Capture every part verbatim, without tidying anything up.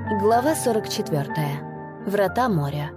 Глава сорок четвёртая. Врата моря.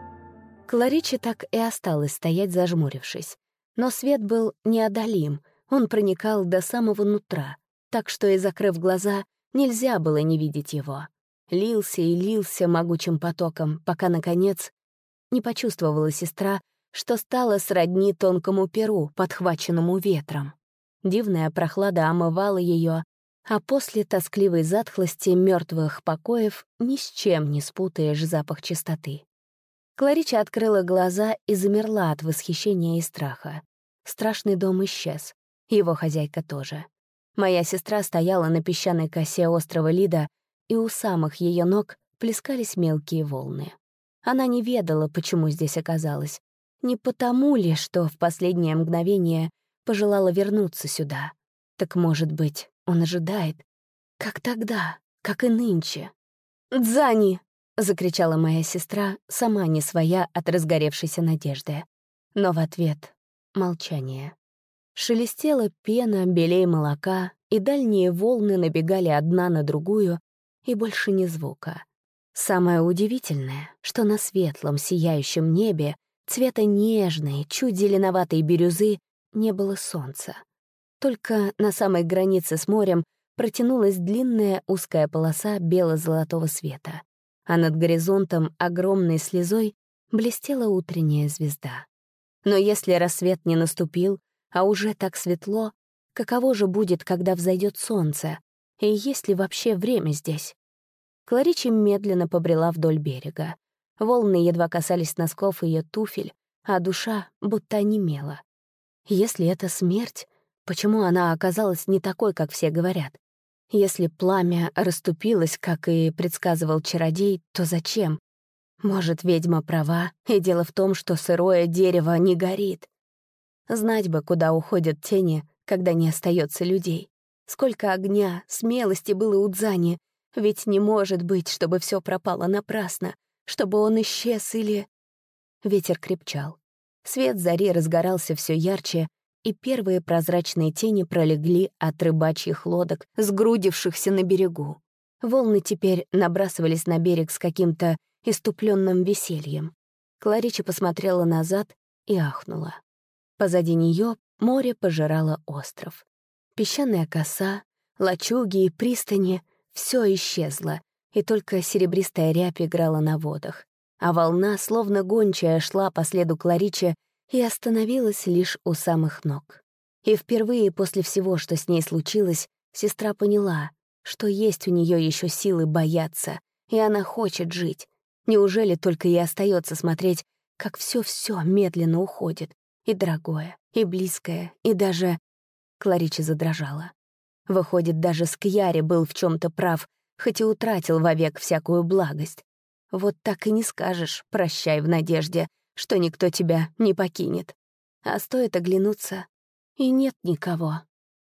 Кларичи так и осталась стоять, зажмурившись. Но свет был неодолим, он проникал до самого нутра, так что и закрыв глаза, нельзя было не видеть его. Лился и лился могучим потоком, пока, наконец, не почувствовала сестра, что стало сродни тонкому перу, подхваченному ветром. Дивная прохлада омывала ее, а после тоскливой затхлости мертвых покоев ни с чем не спутаешь запах чистоты. Кларича открыла глаза и замерла от восхищения и страха. Страшный дом исчез, его хозяйка тоже. Моя сестра стояла на песчаной косе острова Лида, и у самых ее ног плескались мелкие волны. Она не ведала, почему здесь оказалась. Не потому ли, что в последнее мгновение пожелала вернуться сюда? Так, может быть, он ожидает? Как тогда, как и нынче. «Дзани!» — закричала моя сестра, сама не своя от разгоревшейся надежды. Но в ответ — молчание. Шелестела пена, белей молока, и дальние волны набегали одна на другую, и больше ни звука. Самое удивительное, что на светлом сияющем небе цвета нежной, чуть зеленоватой бирюзы не было солнца. Только на самой границе с морем протянулась длинная узкая полоса бело-золотого света, а над горизонтом огромной слезой блестела утренняя звезда. Но если рассвет не наступил, а уже так светло, каково же будет, когда взойдет солнце? И есть ли вообще время здесь? Кларичи медленно побрела вдоль берега. Волны едва касались носков ее туфель, а душа будто онемела. Если это смерть, почему она оказалась не такой, как все говорят? Если пламя расступилось, как и предсказывал чародей, то зачем? Может, ведьма права, и дело в том, что сырое дерево не горит. Знать бы, куда уходят тени, когда не остается людей. Сколько огня, смелости было у Дзани, ведь не может быть, чтобы все пропало напрасно, чтобы он исчез или... Ветер крепчал. Свет зари разгорался все ярче, и первые прозрачные тени пролегли от рыбачьих лодок, сгрудившихся на берегу. Волны теперь набрасывались на берег с каким-то иступленным весельем. Кларича посмотрела назад и ахнула. Позади нее море пожирало остров. Песчаная коса, лачуги и пристани — все исчезло, и только серебристая рябь играла на водах. А волна, словно гончая, шла по следу Кларичи и остановилась лишь у самых ног. И впервые после всего, что с ней случилось, сестра поняла, что есть у нее еще силы бояться, и она хочет жить. Неужели только и остается смотреть, как все-все медленно уходит, и дорогое, и близкое, и даже... Кларича задрожала. Выходит, даже Скьяри был в чем-то прав, хоть и утратил вовек всякую благость. Вот так и не скажешь «прощай» в надежде, что никто тебя не покинет. А стоит оглянуться, и нет никого.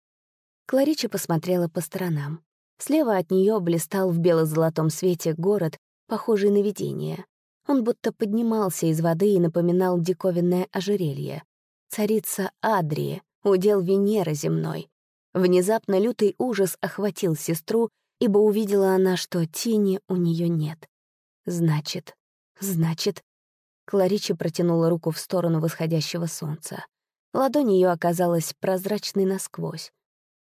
Кларича посмотрела по сторонам. Слева от нее блистал в бело-золотом свете город, похожий на видение. Он будто поднимался из воды и напоминал диковинное ожерелье. Царица Адрии, удел Венеры земной. Внезапно лютый ужас охватил сестру, ибо увидела она, что тени у нее нет. Значит, значит... Кларича протянула руку в сторону восходящего солнца. Ладонь ее оказалась прозрачной насквозь.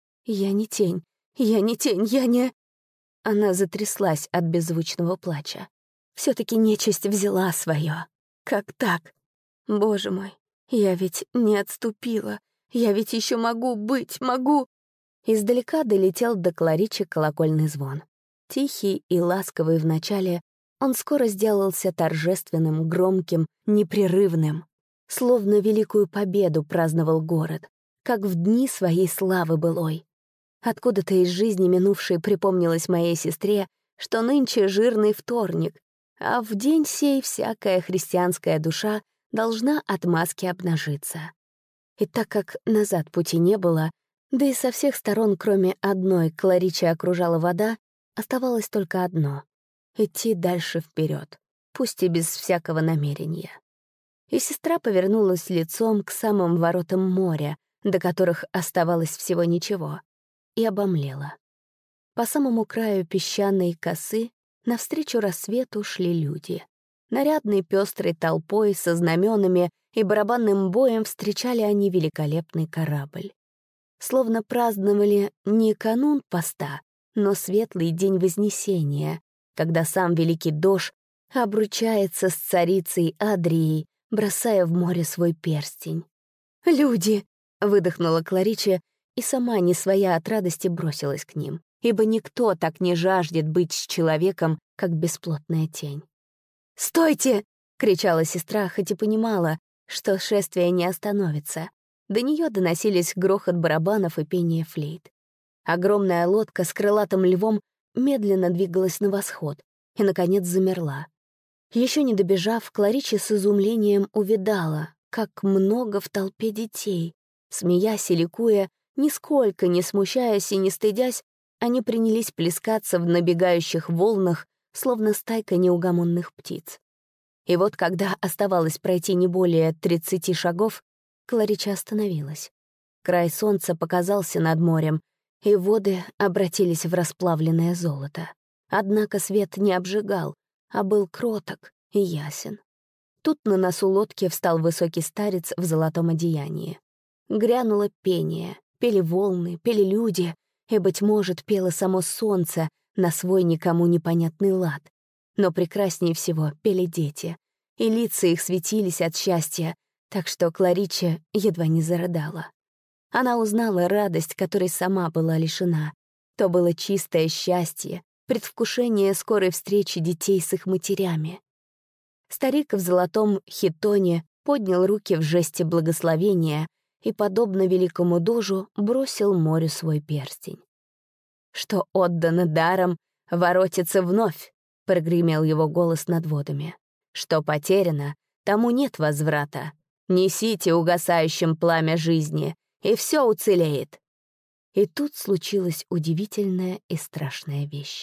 «Я не тень, я не тень, я не...» Она затряслась от беззвучного плача. все таки нечисть взяла свое. Как так? Боже мой, я ведь не отступила. Я ведь еще могу быть, могу... Издалека долетел до Кларичи колокольный звон. Тихий и ласковый вначале, он скоро сделался торжественным, громким, непрерывным. Словно великую победу праздновал город, как в дни своей славы былой. Откуда-то из жизни минувшей припомнилось моей сестре, что нынче жирный вторник, а в день сей всякая христианская душа должна от маски обнажиться. И так как назад пути не было, да и со всех сторон, кроме одной, Кларичи окружала вода, оставалось только одно — идти дальше вперед, пусть и без всякого намерения. И сестра повернулась лицом к самым воротам моря, до которых оставалось всего ничего, и обомлела. По самому краю песчаной косы Навстречу рассвету шли люди. Нарядной пестрой толпой со знаменами и барабанным боем встречали они великолепный корабль. Словно праздновали не канун поста, но светлый день Вознесения, когда сам великий Дож обручается с царицей Адрией, бросая в море свой перстень. «Люди!» — выдохнула Кларича и сама, не своя от радости, бросилась к ним, ибо никто так не жаждет быть с человеком, как бесплотная тень. «Стойте!» — кричала сестра, хоть и понимала, что шествие не остановится. До нее доносились грохот барабанов и пение флейт. Огромная лодка с крылатым львом медленно двигалась на восход и, наконец, замерла. Еще не добежав, Кларича с изумлением увидала, как много в толпе детей. Смеясь и ликуя, нисколько не смущаясь и не стыдясь, они принялись плескаться в набегающих волнах, словно стайка неугомонных птиц. И вот, когда оставалось пройти не более тридцати шагов, Кларича остановилась. Край солнца показался над морем, и воды обратились в расплавленное золото. Однако свет не обжигал, а был кроток и ясен. Тут на носу лодки встал высокий старец в золотом одеянии. Грянуло пение, пели волны, пели люди, и, быть может, пело само солнце на свой никому непонятный лад. Но прекраснее всего пели дети, и лица их светились от счастья, так что Кларича едва не зарыдала. Она узнала радость, которой сама была лишена. То было чистое счастье, предвкушение скорой встречи детей с их матерями. Старик в золотом хитоне поднял руки в жесте благословения и, подобно великому Дожу, бросил морю свой перстень. «Что отдано даром, воротится вновь», — прогремел его голос над водами. «Что потеряно, тому нет возврата. Несите угасающим пламя жизни, и все уцелеет». И тут случилась удивительная и страшная вещь.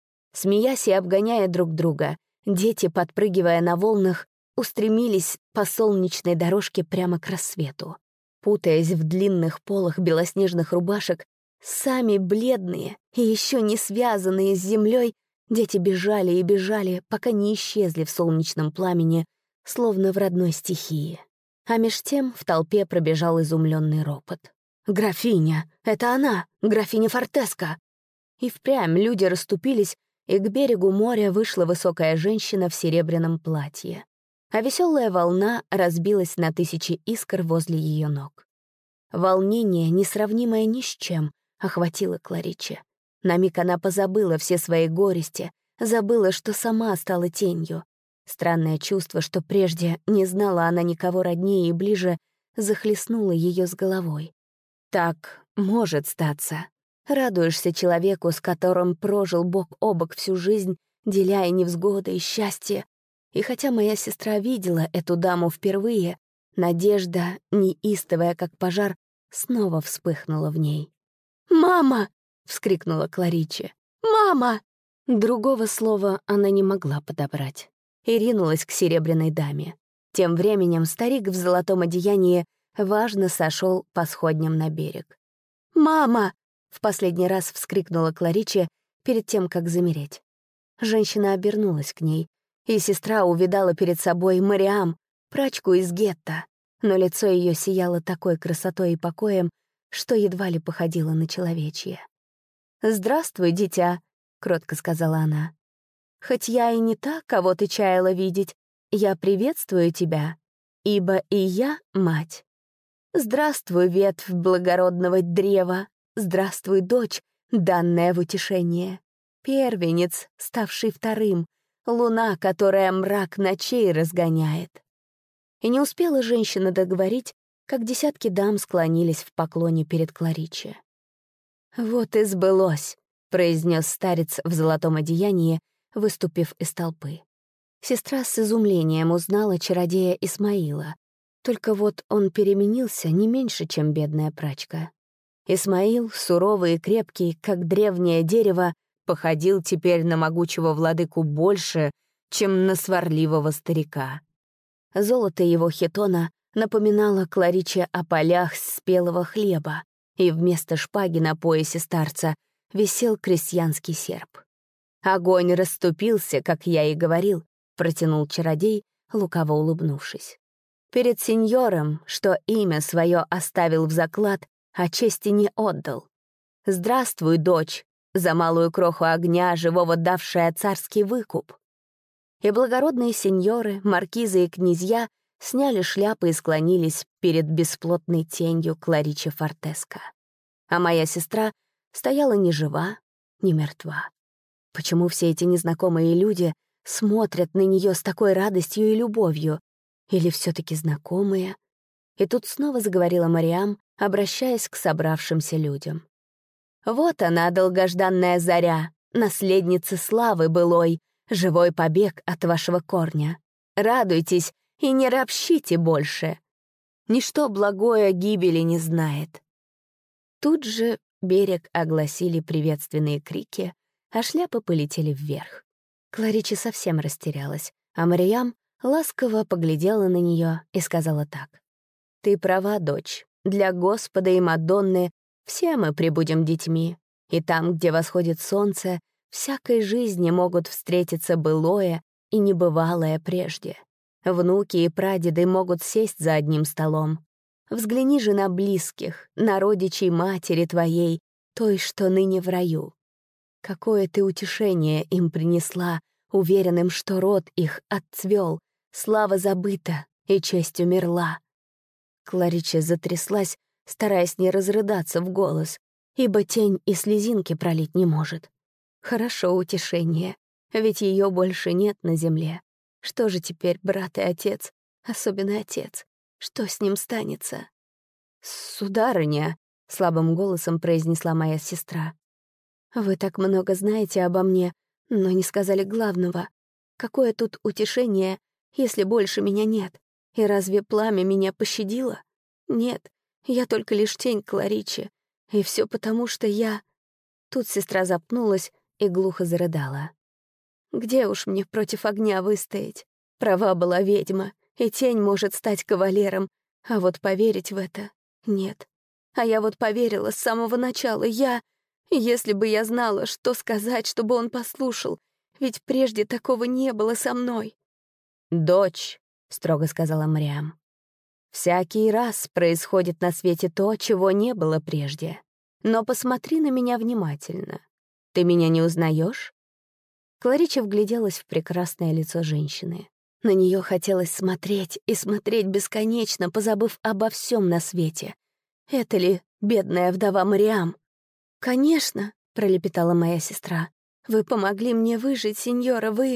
Смеясь и обгоняя друг друга, дети, подпрыгивая на волнах, устремились по солнечной дорожке прямо к рассвету. Путаясь в длинных полах белоснежных рубашек, сами бледные и еще не связанные с землей, дети бежали и бежали, пока не исчезли в солнечном пламени, словно в родной стихии. А меж тем в толпе пробежал изумленный ропот. «Графиня! Это она! Графиня Фортеска!» И впрямь люди расступились, и к берегу моря вышла высокая женщина в серебряном платье. А веселая волна разбилась на тысячи искр возле ее ног. Волнение, несравнимое ни с чем, охватило Кларича. На миг она позабыла все свои горести, забыла, что сама стала тенью. Странное чувство, что прежде не знала она никого роднее и ближе, захлестнуло ее с головой. Так может статься. Радуешься человеку, с которым прожил бок о бок всю жизнь, деляя невзгоды и счастье. И хотя моя сестра видела эту даму впервые, надежда, неистовая как пожар, снова вспыхнула в ней. «Мама!» — вскрикнула Кларича. «Мама!» Другого слова она не могла подобрать и ринулась к серебряной даме. Тем временем старик в золотом одеянии важно сошел по сходням на берег. «Мама!» — в последний раз вскрикнула Кларича перед тем, как замереть. Женщина обернулась к ней, и сестра увидала перед собой Мариам, прачку из гетто, но лицо ее сияло такой красотой и покоем, что едва ли походило на человечье. «Здравствуй, дитя», — кротко сказала она. «Хоть я и не та, кого ты чаяла видеть, я приветствую тебя, ибо и я мать. Здравствуй, ветвь благородного древа, здравствуй, дочь, данная в утешение, первенец, ставший вторым, луна, которая мрак ночей разгоняет». И не успела женщина договорить, как десятки дам склонились в поклоне перед Клариче. «Вот и сбылось», — произнес старец в золотом одеянии, выступив из толпы. Сестра с изумлением узнала чародея Исмаила, только вот он переменился не меньше, чем бедная прачка. Исмаил, суровый и крепкий, как древнее дерево, походил теперь на могучего владыку больше, чем на сварливого старика. Золото его хитона напоминало Клариче о полях спелого хлеба, и вместо шпаги на поясе старца висел крестьянский серп. Огонь расступился, как я и говорил, протянул чародей, лукаво улыбнувшись. Перед сеньором, что имя свое оставил в заклад, а чести не отдал. Здравствуй, дочь, за малую кроху огня, живого давшая царский выкуп. И благородные сеньоры, маркизы и князья сняли шляпы и склонились перед бесплотной тенью Кларичи Фортеско. А моя сестра стояла ни жива, ни мертва. Почему все эти незнакомые люди смотрят на нее с такой радостью и любовью? Или все-таки знакомые? И тут снова заговорила Мариам, обращаясь к собравшимся людям. «Вот она, долгожданная заря, наследница славы былой, живой побег от вашего корня. Радуйтесь и не ропщите больше. Ничто благое гибели не знает». Тут же берег огласили приветственные крики, а шляпы полетели вверх. Кларичи совсем растерялась, а Мариам ласково поглядела на нее и сказала так. «Ты права, дочь. Для Господа и Мадонны все мы прибудем детьми, и там, где восходит солнце, всякой жизни могут встретиться былое и небывалое прежде. Внуки и прадеды могут сесть за одним столом. Взгляни же на близких, на родичей матери твоей, той, что ныне в раю. Какое ты утешение им принесла, уверенным, что род их отцвел, слава забыта и честь умерла». Кларича затряслась, стараясь не разрыдаться в голос, ибо тень и слезинки пролить не может. Хорошо утешение, ведь ее больше нет на земле. Что же теперь брат и отец, особенно отец? Что с ним станется? «Сударыня», — слабым голосом произнесла моя сестра, «вы так много знаете обо мне, но не сказали главного. Какое тут утешение, если больше меня нет? И разве пламя меня пощадило? Нет, я только лишь тень Кларичи. И все потому, что я...» Тут сестра запнулась и глухо зарыдала. «Где уж мне против огня выстоять? Права была ведьма, и тень может стать кавалером, а вот поверить в это — нет. А я вот поверила с самого начала, я... Если бы я знала, что сказать, чтобы он послушал, ведь прежде такого не было со мной». «Дочь», — строго сказала Мариам, «всякий раз происходит на свете то, чего не было прежде. Но посмотри на меня внимательно. Ты меня не узнаешь?» Кларича вгляделась в прекрасное лицо женщины. На нее хотелось смотреть и смотреть бесконечно, позабыв обо всем на свете. Это ли бедная вдова Мариам? «Конечно», — пролепетала моя сестра. «Вы помогли мне выжить, сеньора, вы...»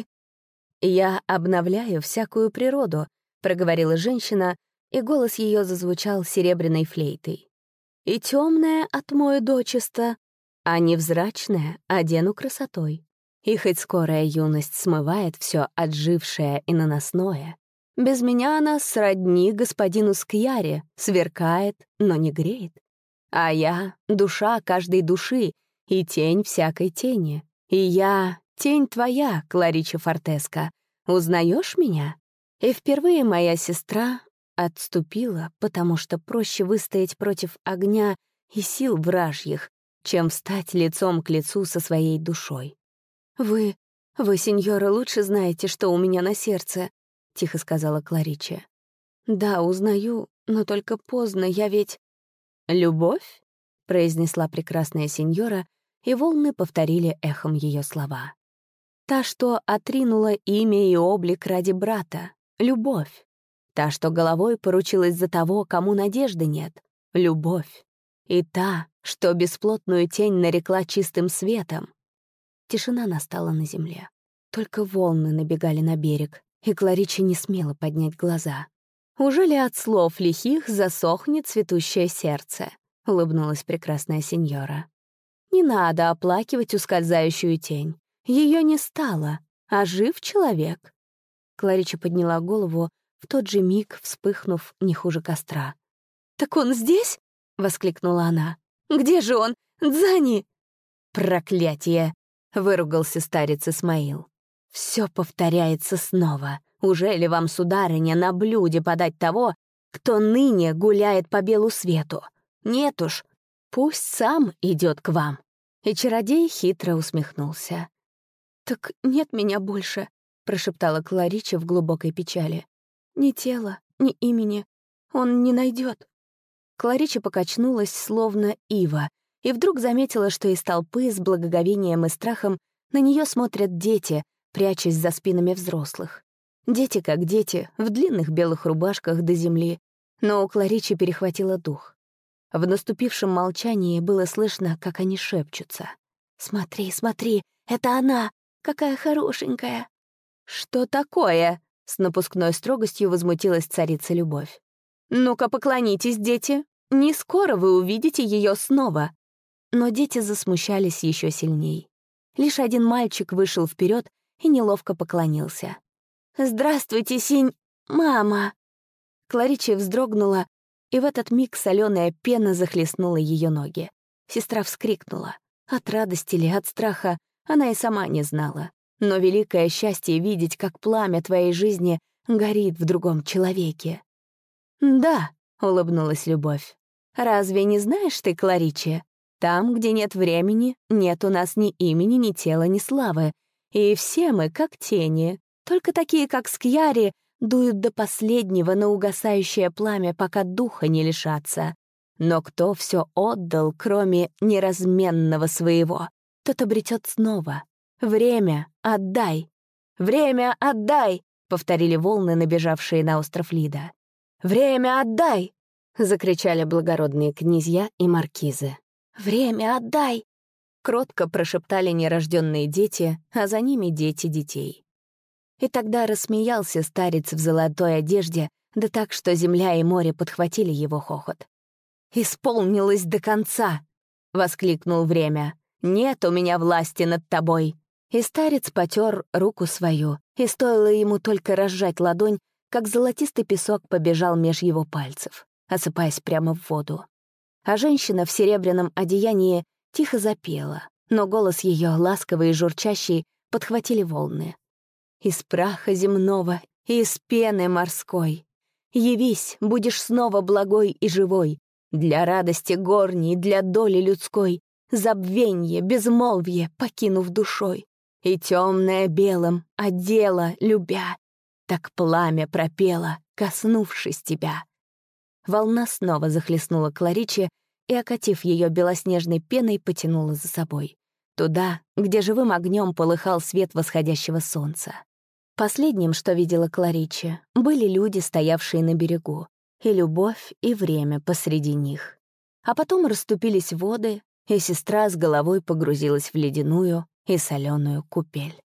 «Я обновляю всякую природу», — проговорила женщина, и голос ее зазвучал серебряной флейтой. «И темное отмою дочисто, а невзрачное одену красотой. И хоть скорая юность смывает все отжившее и наносное, без меня она сродни господину Скьяре, сверкает, но не греет. А я — душа каждой души и тень всякой тени. И я — тень твоя, Кларича Фортеско. Узнаешь меня?» И впервые моя сестра отступила, потому что проще выстоять против огня и сил вражьих, чем встать лицом к лицу со своей душой. «Вы, вы, сеньора, лучше знаете, что у меня на сердце», — тихо сказала Кларича. «Да, узнаю, но только поздно, я ведь...» «Любовь?» — произнесла прекрасная сеньора, и волны повторили эхом ее слова. «Та, что отринула имя и облик ради брата. Любовь. Та, что головой поручилась за того, кому надежды нет. Любовь. И та, что бесплотную тень нарекла чистым светом». Тишина настала на земле. Только волны набегали на берег, и Кларича не смела поднять глаза. «Уже ли от слов лихих засохнет цветущее сердце?» — улыбнулась прекрасная сеньора. «Не надо оплакивать ускользающую тень. Ее не стало, а жив человек». Кларича подняла голову, в тот же миг вспыхнув не хуже костра. «Так он здесь?» — воскликнула она. «Где же он? Дзани!» «Проклятие!» — выругался старец Исмаил. «Все повторяется снова. Уже ли вам, сударыня, на блюде подать того, кто ныне гуляет по белу свету? Нет уж, пусть сам идет к вам». И чародей хитро усмехнулся. «Так нет меня больше», — прошептала Кларича в глубокой печали. «Ни тела, ни имени. Он не найдет. Кларича покачнулась, словно ива, и вдруг заметила, что из толпы с благоговением и страхом на нее смотрят дети, прячась за спинами взрослых. Дети как дети, в длинных белых рубашках до земли, но у Кларичи перехватило дух. В наступившем молчании было слышно, как они шепчутся. «Смотри, смотри, это она! Какая хорошенькая!» «Что такое?» — с напускной строгостью возмутилась царица Любовь. «Ну-ка, поклонитесь, дети! Не скоро вы увидите ее снова!» Но дети засмущались еще сильней. Лишь один мальчик вышел вперед и неловко поклонился. «Здравствуйте, синь... мама!» Кларича вздрогнула, и в этот миг соленая пена захлестнула ее ноги. Сестра вскрикнула. От радости ли, от страха, она и сама не знала. Но великое счастье видеть, как пламя твоей жизни горит в другом человеке. «Да», — улыбнулась Любовь. «Разве не знаешь ты, Кларича? Там, где нет времени, нет у нас ни имени, ни тела, ни славы. И все мы как тени. Только такие, как Скьяри, дуют до последнего на угасающее пламя, пока духа не лишатся. Но кто все отдал, кроме неразменного своего, тот обретет снова. Время отдай! Время отдай!» — повторили волны, набежавшие на остров Лида. «Время отдай!» — закричали благородные князья и маркизы. «Время отдай!» — кротко прошептали нерожденные дети, а за ними дети детей. И тогда рассмеялся старец в золотой одежде, да так, что земля и море подхватили его хохот. «Исполнилось до конца!» — воскликнул время. «Нет у меня власти над тобой!» И старец потер руку свою, и стоило ему только разжать ладонь, как золотистый песок побежал меж его пальцев, осыпаясь прямо в воду. А женщина в серебряном одеянии тихо запела, но голос ее, ласковый и журчащий, подхватили волны. «Из праха земного и из пены морской явись, будешь снова благой и живой, для радости горней, для доли людской, забвенье, безмолвие покинув душой, и темное белым одела, любя, так пламя пропело, коснувшись тебя». Волна снова захлестнула Кларичи и, окатив ее белоснежной пеной, потянула за собой. Туда, где живым огнем полыхал свет восходящего солнца. Последним, что видела Кларичи, были люди, стоявшие на берегу, и любовь, и время посреди них. А потом расступились воды, и сестра с головой погрузилась в ледяную и соленую купель.